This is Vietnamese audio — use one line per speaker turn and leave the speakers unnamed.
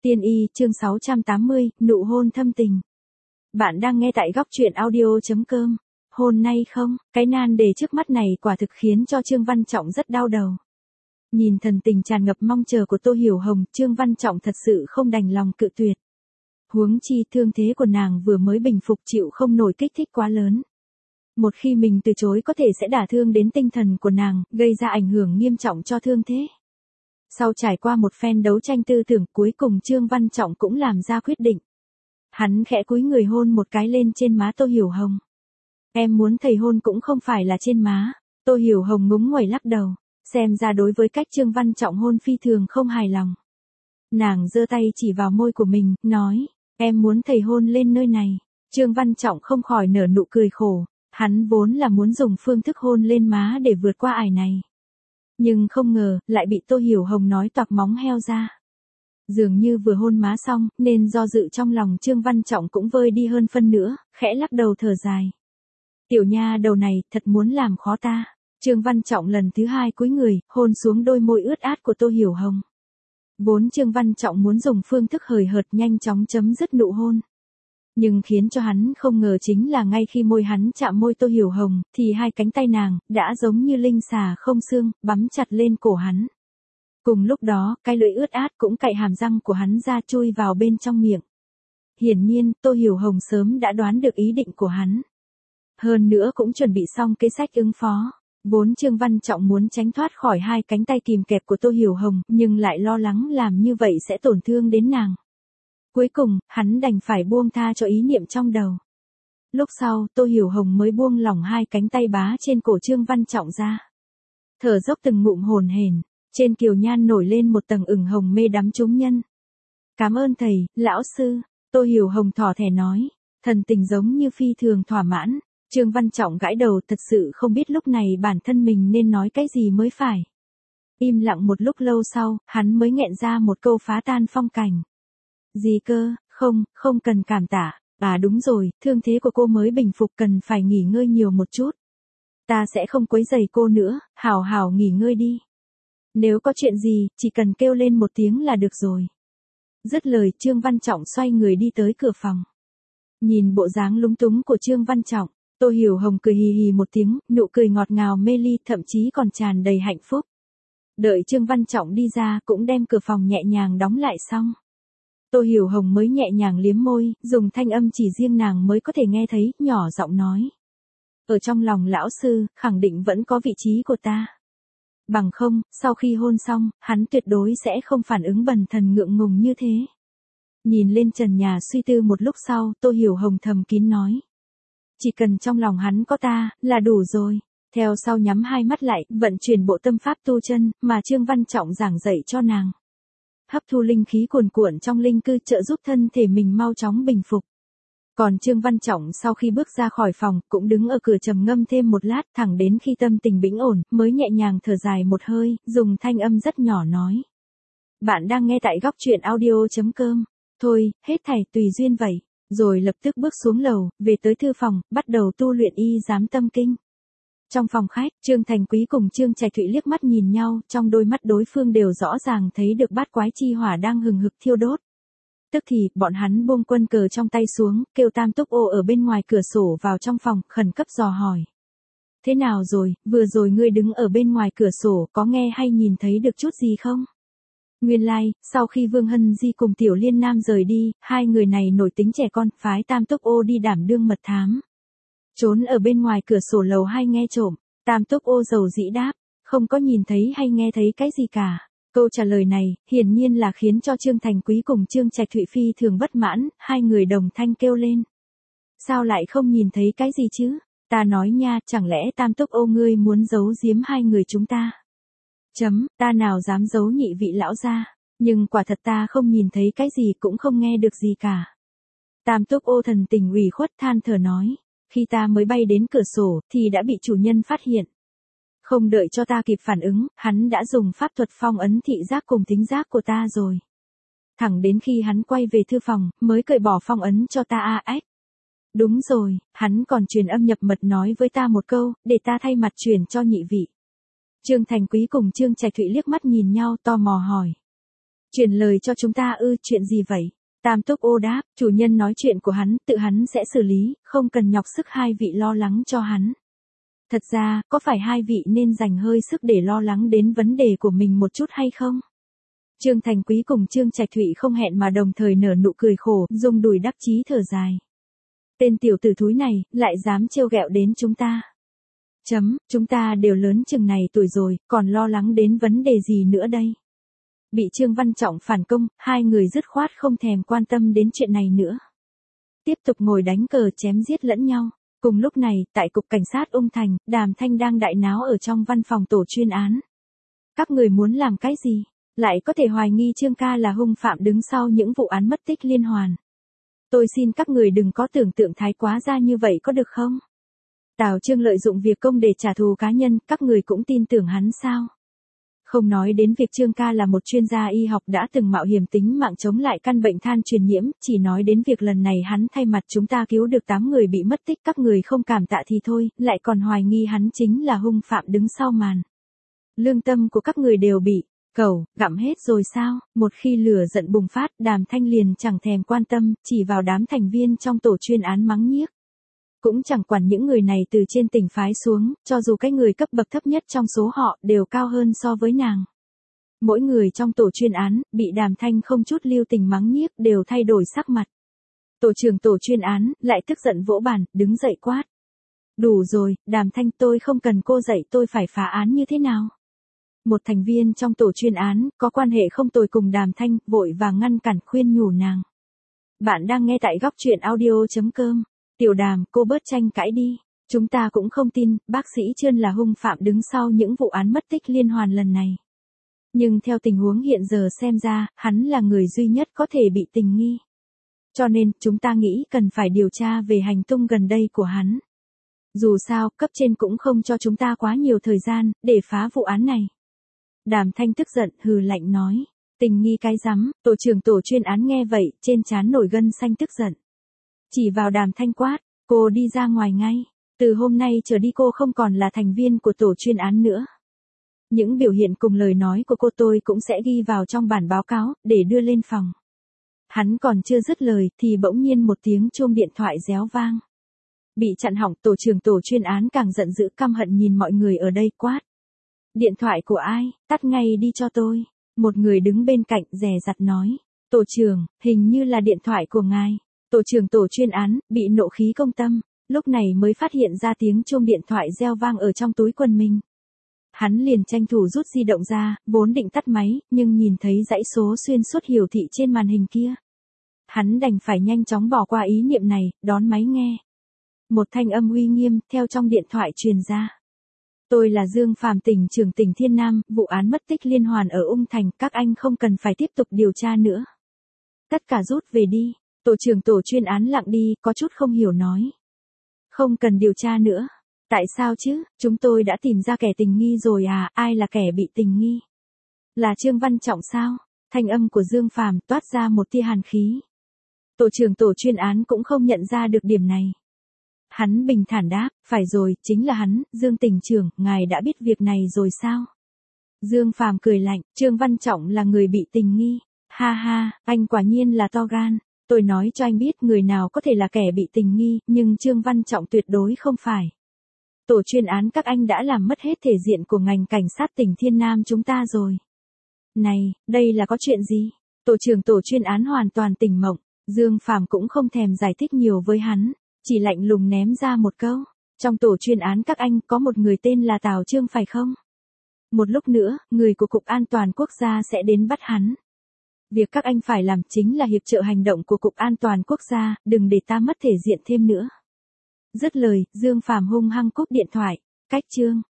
Tiên y chương 680, nụ hôn thâm tình. Bạn đang nghe tại góc truyện audio.com. Hôn nay không, cái nan đề trước mắt này quả thực khiến cho Trương Văn Trọng rất đau đầu. Nhìn thần tình tràn ngập mong chờ của Tô Hiểu Hồng, Trương Văn Trọng thật sự không đành lòng cự tuyệt. Huống chi thương thế của nàng vừa mới bình phục chịu không nổi kích thích quá lớn. Một khi mình từ chối có thể sẽ đả thương đến tinh thần của nàng, gây ra ảnh hưởng nghiêm trọng cho thương thế. Sau trải qua một phen đấu tranh tư tưởng cuối cùng Trương Văn Trọng cũng làm ra quyết định. Hắn khẽ cúi người hôn một cái lên trên má Tô Hiểu Hồng. Em muốn thầy hôn cũng không phải là trên má. Tô Hiểu Hồng ngúng nguẩy lắc đầu, xem ra đối với cách Trương Văn Trọng hôn phi thường không hài lòng. Nàng giơ tay chỉ vào môi của mình, nói, em muốn thầy hôn lên nơi này. Trương Văn Trọng không khỏi nở nụ cười khổ, hắn vốn là muốn dùng phương thức hôn lên má để vượt qua ải này. Nhưng không ngờ, lại bị Tô Hiểu Hồng nói toạc móng heo ra. Dường như vừa hôn má xong, nên do dự trong lòng Trương Văn Trọng cũng vơi đi hơn phân nữa, khẽ lắc đầu thở dài. Tiểu nha đầu này, thật muốn làm khó ta. Trương Văn Trọng lần thứ hai cúi người, hôn xuống đôi môi ướt át của Tô Hiểu Hồng. Vốn Trương Văn Trọng muốn dùng phương thức hời hợt nhanh chóng chấm dứt nụ hôn. Nhưng khiến cho hắn không ngờ chính là ngay khi môi hắn chạm môi Tô Hiểu Hồng, thì hai cánh tay nàng, đã giống như linh xà không xương, bắm chặt lên cổ hắn. Cùng lúc đó, cái lưỡi ướt át cũng cạy hàm răng của hắn ra chui vào bên trong miệng. Hiển nhiên, Tô Hiểu Hồng sớm đã đoán được ý định của hắn. Hơn nữa cũng chuẩn bị xong kế sách ứng phó. Vốn Trương Văn Trọng muốn tránh thoát khỏi hai cánh tay kìm kẹp của Tô Hiểu Hồng, nhưng lại lo lắng làm như vậy sẽ tổn thương đến nàng. Cuối cùng, hắn đành phải buông tha cho ý niệm trong đầu. Lúc sau, Tô Hiểu Hồng mới buông lỏng hai cánh tay bá trên cổ Trương Văn Trọng ra. Thở dốc từng ngụm hồn hển, trên kiều nhan nổi lên một tầng ửng hồng mê đắm chúng nhân. Cảm ơn thầy, lão sư, Tô Hiểu Hồng thỏ thẻ nói, thần tình giống như phi thường thỏa mãn. Trương Văn Trọng gãi đầu thật sự không biết lúc này bản thân mình nên nói cái gì mới phải. Im lặng một lúc lâu sau, hắn mới nghẹn ra một câu phá tan phong cảnh. Gì cơ, không cần cảm tạ. À đúng rồi, thương thế của cô mới bình phục cần phải nghỉ ngơi nhiều một chút. Ta sẽ không quấy rầy cô nữa, hảo hảo nghỉ ngơi đi. Nếu có chuyện gì, chỉ cần kêu lên một tiếng là được rồi. Dứt lời Trương Văn Trọng xoay người đi tới cửa phòng. Nhìn bộ dáng lúng túng của Trương Văn Trọng, Tô Hiểu Hồng cười hì hì một tiếng, nụ cười ngọt ngào mê ly thậm chí còn tràn đầy hạnh phúc. Đợi Trương Văn Trọng đi ra cũng đem cửa phòng nhẹ nhàng đóng lại xong. Tô Hiểu Hồng mới nhẹ nhàng liếm môi, dùng thanh âm chỉ riêng nàng mới có thể nghe thấy, nhỏ giọng nói. Ở trong lòng lão sư, khẳng định vẫn có vị trí của ta. Bằng không, sau khi hôn xong, hắn tuyệt đối sẽ không phản ứng bần thần ngượng ngùng như thế. Nhìn lên trần nhà suy tư một lúc sau, Tô Hiểu Hồng thầm kín nói. Chỉ cần trong lòng hắn có ta, là đủ rồi. Theo sau nhắm hai mắt lại, vận chuyển bộ tâm pháp tu chân, mà Trương Văn Trọng giảng dạy cho nàng. Hấp thu linh khí cuồn cuộn trong linh cư trợ giúp thân thể mình mau chóng bình phục. Còn Trương Văn Trọng sau khi bước ra khỏi phòng, cũng đứng ở cửa trầm ngâm thêm một lát, thẳng đến khi tâm tình bình ổn, mới nhẹ nhàng thở dài một hơi, dùng thanh âm rất nhỏ nói. Bạn đang nghe tại góc truyện audio.com. Thôi, hết thảy tùy duyên vậy. Rồi lập tức bước xuống lầu, về tới thư phòng, bắt đầu tu luyện y giám tâm kinh. Trong phòng khách, Trương Thành Quý cùng Trương Trạch Thụy liếc mắt nhìn nhau, trong đôi mắt đối phương đều rõ ràng thấy được bát quái chi hỏa đang hừng hực thiêu đốt. Tức thì, bọn hắn buông quân cờ trong tay xuống, kêu Tam Túc Ô ở bên ngoài cửa sổ vào trong phòng, khẩn cấp dò hỏi. Thế nào rồi, vừa rồi ngươi đứng ở bên ngoài cửa sổ, có nghe hay nhìn thấy được chút gì không? Nguyên lai, sau khi Vương Hân Di cùng Tiểu Liên Nam rời đi, hai người này nổi tính trẻ con, phái Tam Túc Ô đi đảm đương mật thám. Trốn ở bên ngoài cửa sổ lầu 2 nghe trộm, Tam Túc Ô dầu dĩ đáp, không có nhìn thấy hay nghe thấy cái gì cả. Câu trả lời này, hiển nhiên là khiến cho Trương Thành Quý cùng Trương Trạch Thụy phi thường bất mãn, hai người đồng thanh kêu lên. Sao lại không nhìn thấy cái gì chứ? Ta nói nha, chẳng lẽ Tam Túc Ô ngươi muốn giấu giếm hai người chúng ta? Ta nào dám giấu nhị vị lão gia, nhưng quả thật ta không nhìn thấy cái gì cũng không nghe được gì cả. Tam Túc Ô thần tình ủy khuất than thở nói, khi ta mới bay đến cửa sổ, thì đã bị chủ nhân phát hiện. Không đợi cho ta kịp phản ứng, hắn đã dùng pháp thuật phong ấn thị giác cùng thính giác của ta rồi. Thẳng đến khi hắn quay về thư phòng, mới cởi bỏ phong ấn cho ta ách. Đúng rồi, hắn còn truyền âm nhập mật nói với ta một câu, để ta thay mặt truyền cho nhị vị. Trương Thành Quý cùng Trương Trạch Thụy liếc mắt nhìn nhau tò mò hỏi. Truyền lời cho chúng ta ư, chuyện gì vậy? Tam Túc Ô đáp, chủ nhân nói chuyện của hắn, tự hắn sẽ xử lý, không cần nhọc sức hai vị lo lắng cho hắn. Thật ra, có phải hai vị nên dành hơi sức để lo lắng đến vấn đề của mình một chút hay không? Trương Thành Quý cùng Trương Trạch Thụy không hẹn mà đồng thời nở nụ cười khổ, rung đùi đắc chí thở dài. Tên tiểu tử thúi này, lại dám trêu ghẹo đến chúng ta. Chúng ta đều lớn chừng này tuổi rồi, còn lo lắng đến vấn đề gì nữa đây? Bị Trương Văn Trọng phản công, hai người dứt khoát không thèm quan tâm đến chuyện này nữa. Tiếp tục ngồi đánh cờ chém giết lẫn nhau. Cùng lúc này, tại Cục Cảnh sát Ung Thành, Đàm Thanh đang đại náo ở trong văn phòng tổ chuyên án. Các người muốn làm cái gì? Lại có thể hoài nghi Trương ca là hung phạm đứng sau những vụ án mất tích liên hoàn. Tôi xin các người đừng có tưởng tượng thái quá ra như vậy có được không? Tào Trương lợi dụng việc công để trả thù cá nhân, các người cũng tin tưởng hắn sao? Không nói đến việc Trương ca là một chuyên gia y học đã từng mạo hiểm tính mạng chống lại căn bệnh than truyền nhiễm, chỉ nói đến việc lần này hắn thay mặt chúng ta cứu được 8 người bị mất tích, các người không cảm tạ thì thôi, lại còn hoài nghi hắn chính là hung phạm đứng sau màn. Lương tâm của các người đều bị gặm hết rồi sao? Một khi lửa giận bùng phát, Đàm Thanh liền chẳng thèm quan tâm, chỉ vào đám thành viên trong tổ chuyên án mắng nhiếc. Cũng chẳng quản những người này từ trên tỉnh phái xuống, cho dù cái người cấp bậc thấp nhất trong số họ đều cao hơn so với nàng. Mỗi người trong tổ chuyên án, bị Đàm Thanh không chút lưu tình mắng nhiếc đều thay đổi sắc mặt. Tổ trưởng tổ chuyên án, lại tức giận vỗ bàn, đứng dậy quát. Đủ rồi, Đàm Thanh, tôi không cần cô dạy tôi phải phá án như thế nào. Một thành viên trong tổ chuyên án, có quan hệ không tồi cùng Đàm Thanh, vội vàng ngăn cản khuyên nhủ nàng. Bạn đang nghe tại góc truyện audio.com. Tiểu Đàm, cô bớt tranh cãi đi. Chúng ta cũng không tin, bác sĩ Trương là hung phạm đứng sau những vụ án mất tích liên hoàn lần này. Nhưng theo tình huống hiện giờ xem ra, hắn là người duy nhất có thể bị tình nghi. Cho nên, chúng ta nghĩ cần phải điều tra về hành tung gần đây của hắn. Dù sao, cấp trên cũng không cho chúng ta quá nhiều thời gian, để phá vụ án này. Đàm Thanh tức giận, hừ lạnh nói. Tình nghi cái rắm, tổ trưởng tổ chuyên án nghe vậy, trên trán nổi gân xanh tức giận. Chỉ vào Đàm Thanh quát, cô đi ra ngoài ngay. Từ hôm nay trở đi cô không còn là thành viên của tổ chuyên án nữa. Những biểu hiện cùng lời nói của cô tôi cũng sẽ ghi vào trong bản báo cáo, để đưa lên phòng. Hắn còn chưa dứt lời, thì bỗng nhiên một tiếng chuông điện thoại réo vang. Bị chặn hỏng, tổ trưởng tổ chuyên án càng giận dữ căm hận nhìn mọi người ở đây quát. Điện thoại của ai, tắt ngay đi cho tôi. Một người đứng bên cạnh dè dặt nói. Tổ trưởng, hình như là điện thoại của ngài. Tổ trưởng tổ chuyên án, bị nộ khí công tâm, lúc này mới phát hiện ra tiếng chuông điện thoại reo vang ở trong túi quần mình. Hắn liền tranh thủ rút di động ra, vốn định tắt máy, nhưng nhìn thấy dãy số xuyên suốt hiển thị trên màn hình kia. Hắn đành phải nhanh chóng bỏ qua ý niệm này, đón máy nghe. Một thanh âm uy nghiêm, theo trong điện thoại truyền ra. Tôi là Dương Phàm, tỉnh trưởng tỉnh Thiên Nam, vụ án mất tích liên hoàn ở Ung Thành, các anh không cần phải tiếp tục điều tra nữa. Tất cả rút về đi. Tổ trưởng tổ chuyên án lặng đi, có chút không hiểu nói. Không cần điều tra nữa. Tại sao chứ, chúng tôi đã tìm ra kẻ tình nghi rồi à, ai là kẻ bị tình nghi? Là Trương Văn Trọng sao? Thanh âm của Dương Phàm toát ra một tia hàn khí. Tổ trưởng tổ chuyên án cũng không nhận ra được điểm này. Hắn bình thản đáp, phải rồi, chính là hắn, Dương tỉnh trưởng, ngài đã biết việc này rồi sao? Dương Phàm cười lạnh, Trương Văn Trọng là người bị tình nghi. Ha ha, anh quả nhiên là to gan. Tôi nói cho anh biết người nào có thể là kẻ bị tình nghi, nhưng Trương Văn Trọng tuyệt đối không phải. Tổ chuyên án các anh đã làm mất hết thể diện của ngành cảnh sát tỉnh Thiên Nam chúng ta rồi. Này, đây là có chuyện gì? Tổ trưởng tổ chuyên án hoàn toàn tỉnh mộng, Dương Phàm cũng không thèm giải thích nhiều với hắn, chỉ lạnh lùng ném ra một câu. Trong tổ chuyên án các anh có một người tên là Tào Trương phải không? Một lúc nữa, người của Cục An toàn Quốc gia sẽ đến bắt hắn. Việc các anh phải làm chính là hiệp trợ hành động của Cục An toàn Quốc gia, đừng để ta mất thể diện thêm nữa. Dứt lời, Dương Phàm hung hăng cúp điện thoại, cách Trương